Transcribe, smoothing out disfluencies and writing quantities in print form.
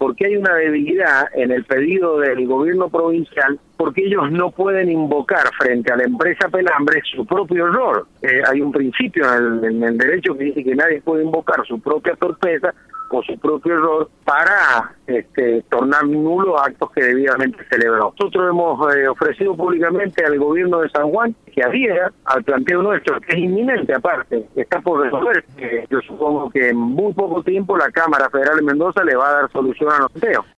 porque hay una debilidad en el pedido del gobierno provincial, porque ellos no pueden invocar frente a la empresa Pelambre su propio error. Hay un principio en el derecho que dice que nadie puede invocar su propia torpeza o su propio error para tornar nulos actos que debidamente celebró. Nosotros hemos ofrecido públicamente al gobierno de San Juan que adhiera al planteo nuestro, que es inminente aparte, que está por resolver. Yo supongo que en muy poco tiempo la Cámara Federal de Mendoza le va a dar solución a los planteos.